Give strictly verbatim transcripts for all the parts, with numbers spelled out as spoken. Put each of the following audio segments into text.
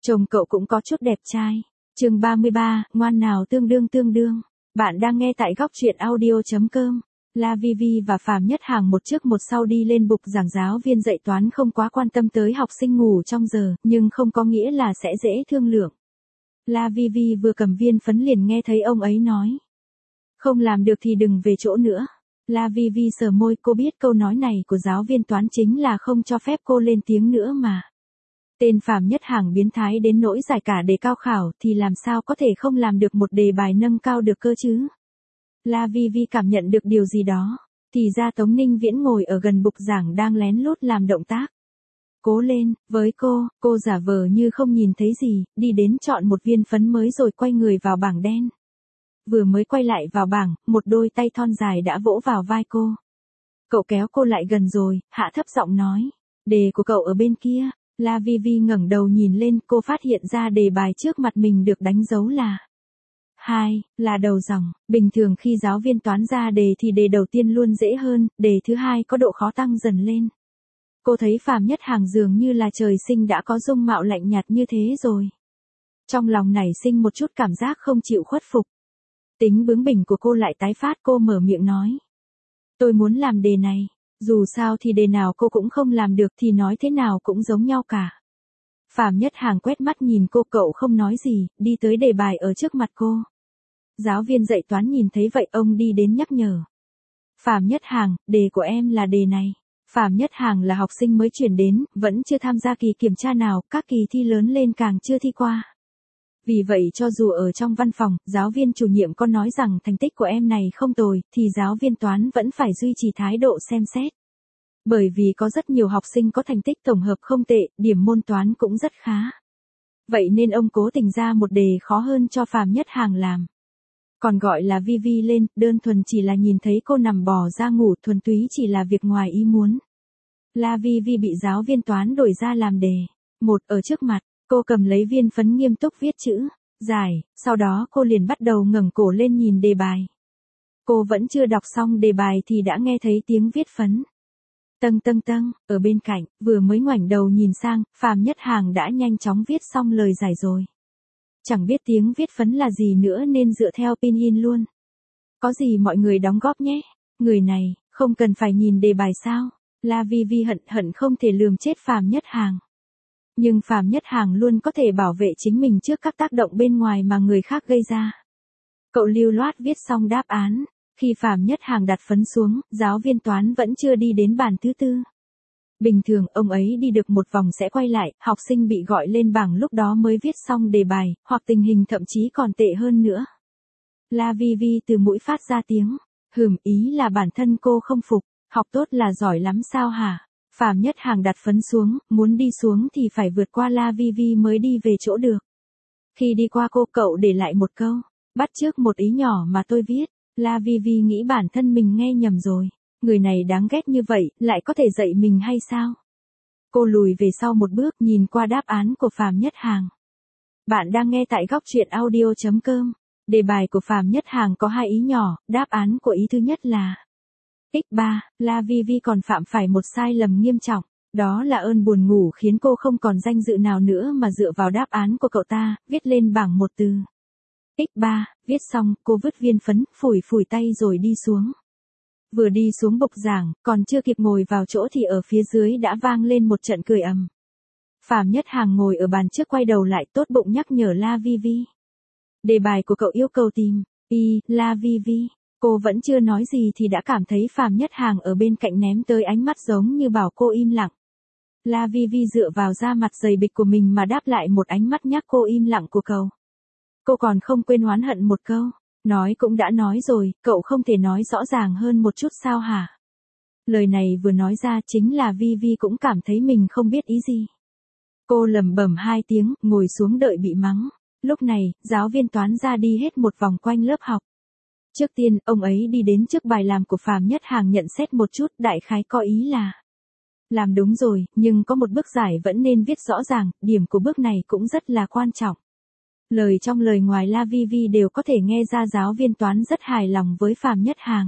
Chồng cậu cũng có chút đẹp trai. Chương ba mươi ba, ngoan nào tương đương tương đương. Bạn đang nghe tại góc truyện audio chấm com. La Vi Vi và Phạm Nhất Hàng một trước một sau đi lên bục giảng. Giáo viên dạy toán không quá quan tâm tới học sinh ngủ trong giờ, nhưng không có nghĩa là sẽ dễ thương lượng. La Vi Vi vừa cầm viên phấn liền nghe thấy ông ấy nói. Không làm được thì đừng về chỗ nữa. La Vi Vi sờ môi, cô biết câu nói này của giáo viên toán chính là không cho phép cô lên tiếng nữa mà. Tên Phạm Nhất Hàng biến thái đến nỗi giải cả đề cao khảo thì làm sao có thể không làm được một đề bài nâng cao được cơ chứ. La Vi Vi cảm nhận được điều gì đó, thì ra Tống Ninh Viễn ngồi ở gần bục giảng đang lén lút làm động tác. Cố lên, với cô, cô giả vờ như không nhìn thấy gì, đi đến chọn một viên phấn mới rồi quay người vào bảng đen. Vừa mới quay lại vào bảng, một đôi tay thon dài đã vỗ vào vai cô. Cậu kéo cô lại gần rồi, hạ thấp giọng nói. Đề của cậu ở bên kia. La Vi Vi ngẩng đầu nhìn lên, cô phát hiện ra đề bài trước mặt mình được đánh dấu là hai, là đầu dòng. Bình thường khi giáo viên toán ra đề thì đề đầu tiên luôn dễ hơn, đề thứ hai có độ khó tăng dần lên. Cô thấy Phạm Nhất Hàng dường như là trời sinh đã có dung mạo lạnh nhạt như thế rồi. Trong lòng nảy sinh một chút cảm giác không chịu khuất phục. Tính bướng bỉnh của cô lại tái phát, cô mở miệng nói. Tôi muốn làm đề này. Dù sao thì đề nào cô cũng không làm được thì nói thế nào cũng giống nhau cả. Phạm Nhất Hàng quét mắt nhìn cô, cậu không nói gì, đi tới đề bài ở trước mặt cô. Giáo viên dạy toán nhìn thấy vậy ông đi đến nhắc nhở. Phạm Nhất Hàng, đề của em là đề này. Phạm Nhất Hàng là học sinh mới chuyển đến, vẫn chưa tham gia kỳ kiểm tra nào, các kỳ thi lớn lên càng chưa thi qua. Vì vậy cho dù ở trong văn phòng, giáo viên chủ nhiệm có nói rằng thành tích của em này không tồi, thì giáo viên toán vẫn phải duy trì thái độ xem xét. Bởi vì có rất nhiều học sinh có thành tích tổng hợp không tệ, điểm môn toán cũng rất khá. Vậy nên ông cố tình ra một đề khó hơn cho Phạm Nhất Hàng làm. Còn gọi là Vi Vi lên, đơn thuần chỉ là nhìn thấy cô nằm bò ra ngủ, thuần túy chỉ là việc ngoài ý muốn. La Vi Vi bị giáo viên toán đổi ra làm đề. Một ở trước mặt. Cô cầm lấy viên phấn nghiêm túc viết chữ, giải, sau đó cô liền bắt đầu ngẩng cổ lên nhìn đề bài. Cô vẫn chưa đọc xong đề bài thì đã nghe thấy tiếng viết phấn. Tâng tâng tâng, ở bên cạnh, vừa mới ngoảnh đầu nhìn sang, Phạm Nhất Hàng đã nhanh chóng viết xong lời giải rồi. Chẳng biết tiếng viết phấn là gì nữa nên dựa theo pin in luôn. Có gì mọi người đóng góp nhé. Người này, không cần phải nhìn đề bài sao? La Vi Vi hận hận không thể lườm chết Phạm Nhất Hàng. Nhưng Phạm Nhất Hàng luôn có thể bảo vệ chính mình trước các tác động bên ngoài mà người khác gây ra. Cậu lưu loát viết xong đáp án. Khi Phạm Nhất Hàng đặt phấn xuống, giáo viên toán vẫn chưa đi đến bàn thứ tư. Bình thường ông ấy đi được một vòng sẽ quay lại, học sinh bị gọi lên bảng lúc đó mới viết xong đề bài, hoặc tình hình thậm chí còn tệ hơn nữa. La Vi Vi từ mũi phát ra tiếng. Hừm, ý là bản thân cô không phục, học tốt là giỏi lắm sao hả? Phạm Nhất Hàng đặt phấn xuống, muốn đi xuống thì phải vượt qua La Vi Vi mới đi về chỗ được. Khi đi qua cô, cậu để lại một câu, bắt chước một ý nhỏ mà tôi viết. La Vi Vi nghĩ bản thân mình nghe nhầm rồi, người này đáng ghét như vậy, lại có thể dạy mình hay sao? Cô lùi về sau một bước nhìn qua đáp án của Phạm Nhất Hàng. Bạn đang nghe tại góc truyện audio chấm com. Đề bài của Phạm Nhất Hàng có hai ý nhỏ, đáp án của ý thứ nhất là x ba, La Vi Vi còn phạm phải một sai lầm nghiêm trọng, đó là ơn buồn ngủ khiến cô không còn danh dự nào nữa mà dựa vào đáp án của cậu ta, viết lên bảng một từ. x ba, viết xong, cô vứt viên phấn, phủi phủi tay rồi đi xuống. Vừa đi xuống bục giảng, còn chưa kịp ngồi vào chỗ thì ở phía dưới đã vang lên một trận cười ầm. Phạm Nhất Hàng ngồi ở bàn trước quay đầu lại tốt bụng nhắc nhở La Vi Vi. Đề bài của cậu yêu cầu tìm, y, La Vi Vi. Cô vẫn chưa nói gì thì đã cảm thấy Phạm Nhất Hàng ở bên cạnh ném tới ánh mắt giống như bảo cô im lặng. La Vi Vi dựa vào da mặt dày bịch của mình mà đáp lại một ánh mắt nhắc cô im lặng của cậu. Cô còn không quên oán hận một câu, nói cũng đã nói rồi, cậu không thể nói rõ ràng hơn một chút sao hả? Lời này vừa nói ra chính là Vi Vi cũng cảm thấy mình không biết ý gì. Cô lẩm bẩm hai tiếng, ngồi xuống đợi bị mắng. Lúc này, giáo viên toán ra đi hết một vòng quanh lớp học. Trước tiên, ông ấy đi đến trước bài làm của Phạm Nhất Hàng nhận xét một chút, đại khái có ý là làm đúng rồi, nhưng có một bước giải vẫn nên viết rõ ràng, điểm của bước này cũng rất là quan trọng. Lời trong lời ngoài La Vi Vi đều có thể nghe ra giáo viên toán rất hài lòng với Phạm Nhất Hàng.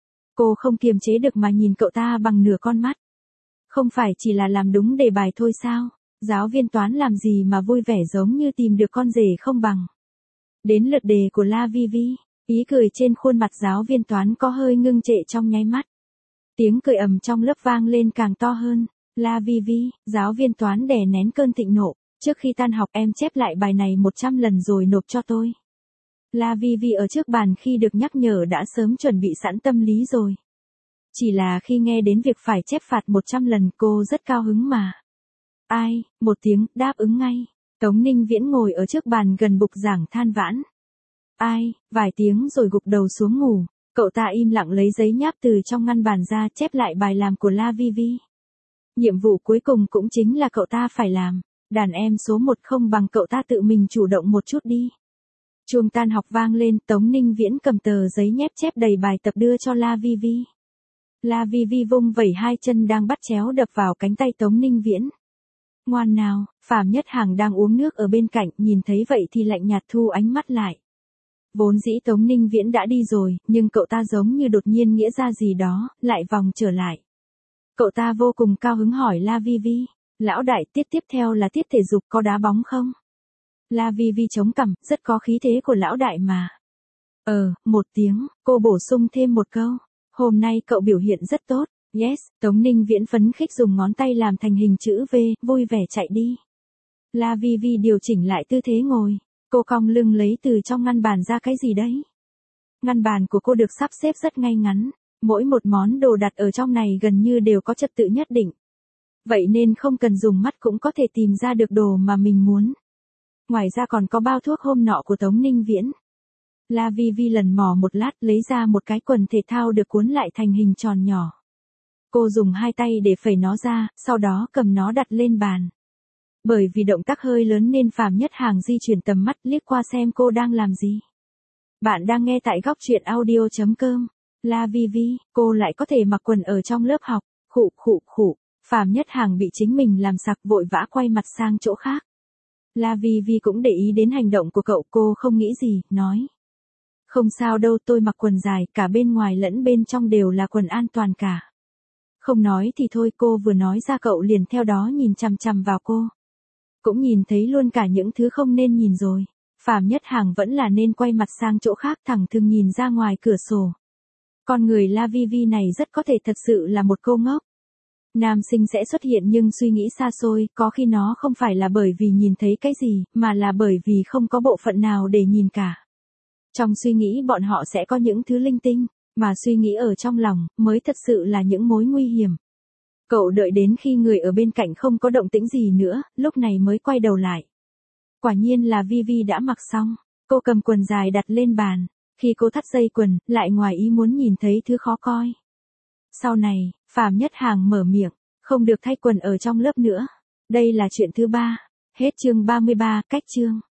Cô không kiềm chế được mà nhìn cậu ta bằng nửa con mắt. Không phải chỉ là làm đúng đề bài thôi sao? Giáo viên toán làm gì mà vui vẻ giống như tìm được con rể không bằng. Đến lượt đề của La Vi Vi, ý cười trên khuôn mặt giáo viên toán có hơi ngưng trệ trong nháy mắt. Tiếng cười ầm trong lớp vang lên càng to hơn. La Vi Vi, giáo viên toán đè nén cơn thịnh nộ. Trước khi tan học em chép lại bài này một trăm lần rồi nộp cho tôi. La Vi Vi ở trước bàn khi được nhắc nhở đã sớm chuẩn bị sẵn tâm lý rồi. Chỉ là khi nghe đến việc phải chép phạt một trăm lần cô rất cao hứng mà. Ai, một tiếng, đáp ứng ngay. Tống Ninh Viễn ngồi ở trước bàn gần bục giảng than vãn. Ai, vài tiếng rồi gục đầu xuống ngủ. Cậu ta im lặng lấy giấy nháp từ trong ngăn bàn ra chép lại bài làm của La Vi Vi. Nhiệm vụ cuối cùng cũng chính là cậu ta phải làm. Đàn em số một không bằng cậu ta tự mình chủ động một chút đi. Chuông tan học vang lên, Tống Ninh Viễn cầm tờ giấy nhép chép đầy bài tập đưa cho La Vi Vi. La Vi Vi vung vẩy hai chân đang bắt chéo đập vào cánh tay Tống Ninh Viễn. Ngoan nào, Phạm Nhất Hằng đang uống nước ở bên cạnh, nhìn thấy vậy thì lạnh nhạt thu ánh mắt lại. Vốn dĩ Tống Ninh Viễn đã đi rồi, nhưng cậu ta giống như đột nhiên nghĩa ra gì đó, lại vòng trở lại. Cậu ta vô cùng cao hứng hỏi La Vi Vi, lão đại tiết tiếp theo là tiết thể dục có đá bóng không? La Vi Vi chống cằm, rất có khí thế của lão đại mà. Ờ, một tiếng, cô bổ sung thêm một câu. Hôm nay cậu biểu hiện rất tốt. Yes, Tống Ninh Viễn phấn khích dùng ngón tay làm thành hình chữ V, vui vẻ chạy đi. La Vi Vi điều chỉnh lại tư thế ngồi. Cô cong lưng lấy từ trong ngăn bàn ra cái gì đấy. Ngăn bàn của cô được sắp xếp rất ngay ngắn. Mỗi một món đồ đặt ở trong này gần như đều có trật tự nhất định. Vậy nên không cần dùng mắt cũng có thể tìm ra được đồ mà mình muốn. Ngoài ra còn có bao thuốc hôm nọ của Tống Ninh Viễn. La Vi Vi lần mò một lát lấy ra một cái quần thể thao được cuốn lại thành hình tròn nhỏ. Cô dùng hai tay để phẩy nó ra, sau đó cầm nó đặt lên bàn. Bởi vì động tác hơi lớn nên Phạm Nhất Hàng di chuyển tầm mắt liếc qua xem cô đang làm gì. Bạn đang nghe tại góc truyện audio chấm com. La Vi Vi, cô lại có thể mặc quần ở trong lớp học. Khụ khụ khụ. Phạm Nhất Hàng bị chính mình làm sặc vội vã quay mặt sang chỗ khác. La Vi Vi cũng để ý đến hành động của cậu, cô không nghĩ gì, nói. Không sao đâu, tôi mặc quần dài, cả bên ngoài lẫn bên trong đều là quần an toàn cả. Không nói thì thôi, cô vừa nói ra cậu liền theo đó nhìn chằm chằm vào cô. Cũng nhìn thấy luôn cả những thứ không nên nhìn rồi. Phạm Nhất Hàng vẫn là nên quay mặt sang chỗ khác, thẳng thừng nhìn ra ngoài cửa sổ. Con người La Vi Vi này rất có thể thật sự là một cô ngốc. Nam sinh sẽ xuất hiện nhưng suy nghĩ xa xôi, có khi nó không phải là bởi vì nhìn thấy cái gì, mà là bởi vì không có bộ phận nào để nhìn cả. Trong suy nghĩ bọn họ sẽ có những thứ linh tinh, mà suy nghĩ ở trong lòng, mới thật sự là những mối nguy hiểm. Cậu đợi đến khi người ở bên cạnh không có động tĩnh gì nữa, lúc này mới quay đầu lại. Quả nhiên là Vi Vi đã mặc xong, cô cầm quần dài đặt lên bàn, khi cô thắt dây quần, lại ngoài ý muốn nhìn thấy thứ khó coi. Sau này, Phạm Nhất Hàng mở miệng, không được thay quần ở trong lớp nữa. Đây là chuyện thứ ba. Hết chương ba mươi ba, cách chương.